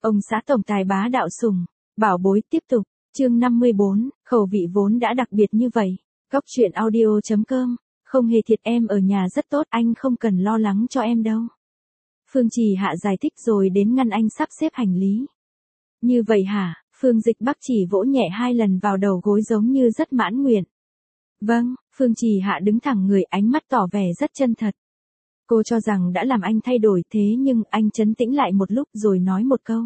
Ông xã tổng tài bá đạo sủng, bảo bối tiếp tục, chương 54, khẩu vị vốn đã đặc biệt như vậy. Góc truyện audio.com, không hề thiệt, em ở nhà rất tốt, anh không cần lo lắng cho em đâu. Phương Trì Hạ giải thích rồi đến ngăn anh sắp xếp hành lý. Như vậy hả? Phương Dịch Bắc chỉ vỗ nhẹ 2 lần vào đầu gối giống như rất mãn nguyện. Vâng, Phương Trì Hạ đứng thẳng người, ánh mắt tỏ vẻ rất chân thật. Cô cho rằng đã làm anh thay đổi, thế nhưng anh trấn tĩnh lại một lúc rồi nói một câu.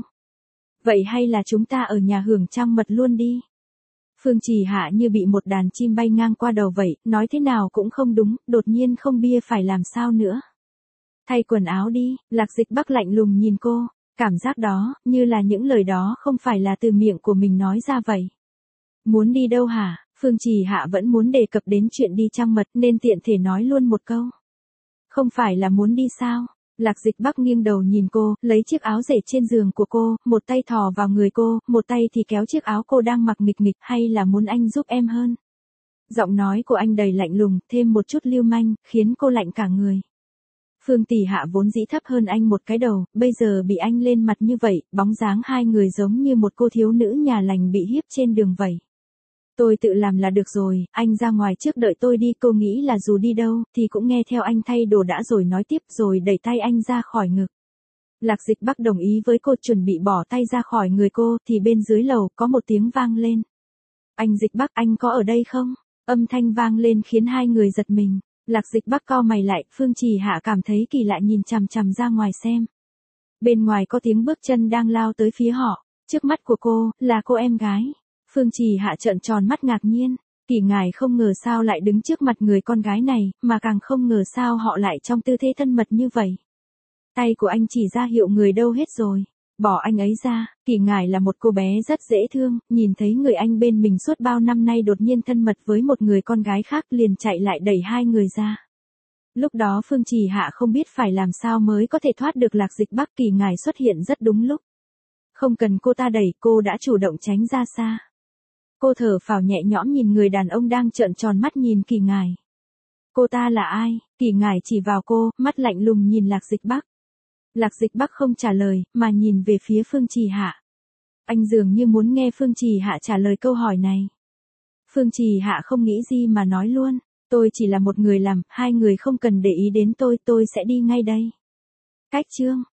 Vậy hay là chúng ta ở nhà hưởng trăng mật luôn đi. Phương Trì Hạ như bị một đàn chim bay ngang qua đầu vậy, nói thế nào cũng không đúng, đột nhiên không bia phải làm sao nữa. Thay quần áo đi, Lạc Dịch Bắc lạnh lùng nhìn cô, cảm giác đó, như là những lời đó không phải là từ miệng của mình nói ra vậy. Muốn đi đâu hả? Phương Trì Hạ vẫn muốn đề cập đến chuyện đi trăng mật nên tiện thể nói luôn một câu. Không phải là muốn đi sao? Lạc Dịch Bắc nghiêng đầu nhìn cô, lấy chiếc áo rể trên giường của cô, một tay thò vào người cô, một tay thì kéo chiếc áo cô đang mặc nghịch nghịch, hay là muốn anh giúp em hơn? Giọng nói của anh đầy lạnh lùng, thêm một chút lưu manh, khiến cô lạnh cả người. Phương Tỷ Hạ vốn dĩ thấp hơn anh một cái đầu, bây giờ bị anh lên mặt như vậy, bóng dáng hai người giống như một cô thiếu nữ nhà lành bị hiếp trên đường vậy. Tôi tự làm là được rồi, anh ra ngoài trước đợi tôi đi, cô nghĩ là dù đi đâu, thì cũng nghe theo anh thay đồ đã rồi nói tiếp, rồi đẩy tay anh ra khỏi ngực. Lạc Dịch Bắc đồng ý với cô, chuẩn bị bỏ tay ra khỏi người cô, thì bên dưới lầu có một tiếng vang lên. Anh Dịch Bắc, anh có ở đây không? Âm thanh vang lên khiến hai người giật mình. Lạc Dịch Bắc cau mày lại, Phương Trì Hạ cảm thấy kỳ lạ nhìn chằm chằm ra ngoài xem. Bên ngoài có tiếng bước chân đang lao tới phía họ, trước mắt của cô, là cô em gái. Phương Trì Hạ trợn tròn mắt ngạc nhiên, Kỳ Ngài không ngờ sao lại đứng trước mặt người con gái này, mà càng không ngờ sao họ lại trong tư thế thân mật như vậy. Tay của anh chỉ ra hiệu người đâu hết rồi, bỏ anh ấy ra. Kỳ Ngài là một cô bé rất dễ thương, nhìn thấy người anh bên mình suốt bao năm nay đột nhiên thân mật với một người con gái khác liền chạy lại đẩy hai người ra. Lúc đó Phương Trì Hạ không biết phải làm sao mới có thể thoát được Lạc Dịch Bắc, Kỳ Ngài xuất hiện rất đúng lúc. Không cần cô ta đẩy, cô đã chủ động tránh ra xa. Cô thở phào nhẹ nhõm nhìn người đàn ông đang trợn tròn mắt nhìn Kỳ Ngài. Cô ta là ai? Kỳ Ngài chỉ vào cô, mắt lạnh lùng nhìn Lạc Dịch Bắc. Lạc Dịch Bắc không trả lời, mà nhìn về phía Phương Trì Hạ. Anh dường như muốn nghe Phương Trì Hạ trả lời câu hỏi này. Phương Trì Hạ không nghĩ gì mà nói luôn. Tôi chỉ là một người làm, hai người không cần để ý đến tôi sẽ đi ngay đây. Cách chương.